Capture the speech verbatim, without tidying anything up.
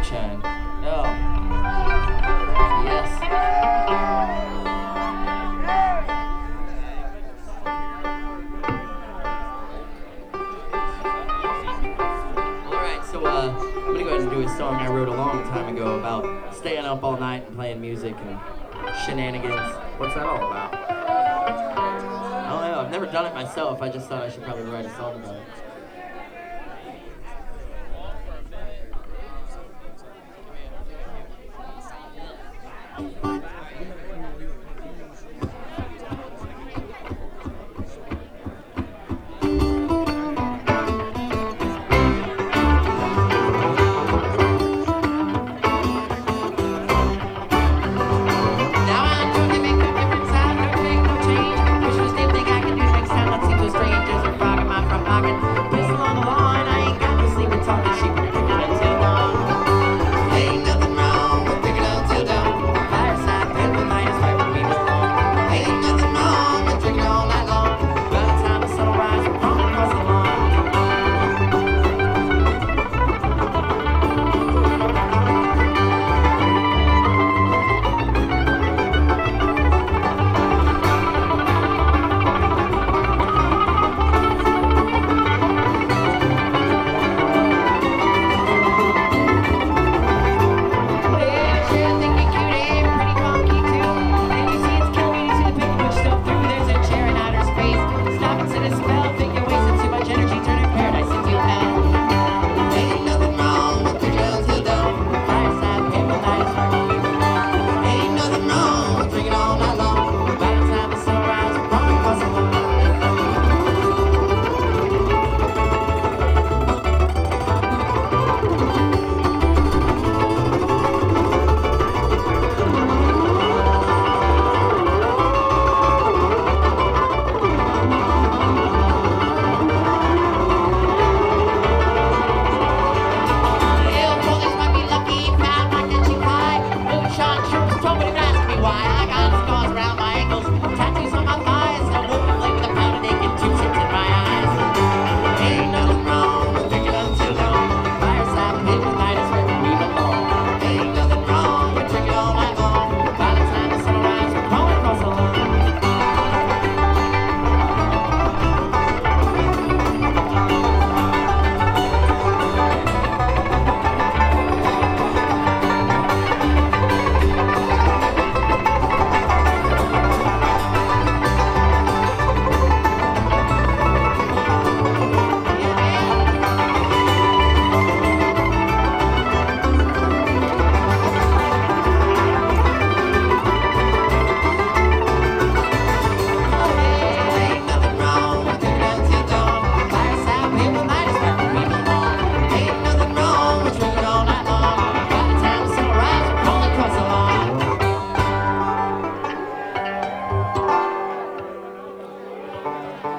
Sunshine. Oh, yes. Alright, so uh, I'm gonna go ahead and do a song I wrote a long time ago about staying up all night and playing music and shenanigans. What's that all about? I don't know, I've never done it myself. I just thought I should probably write a song about it. Thank you.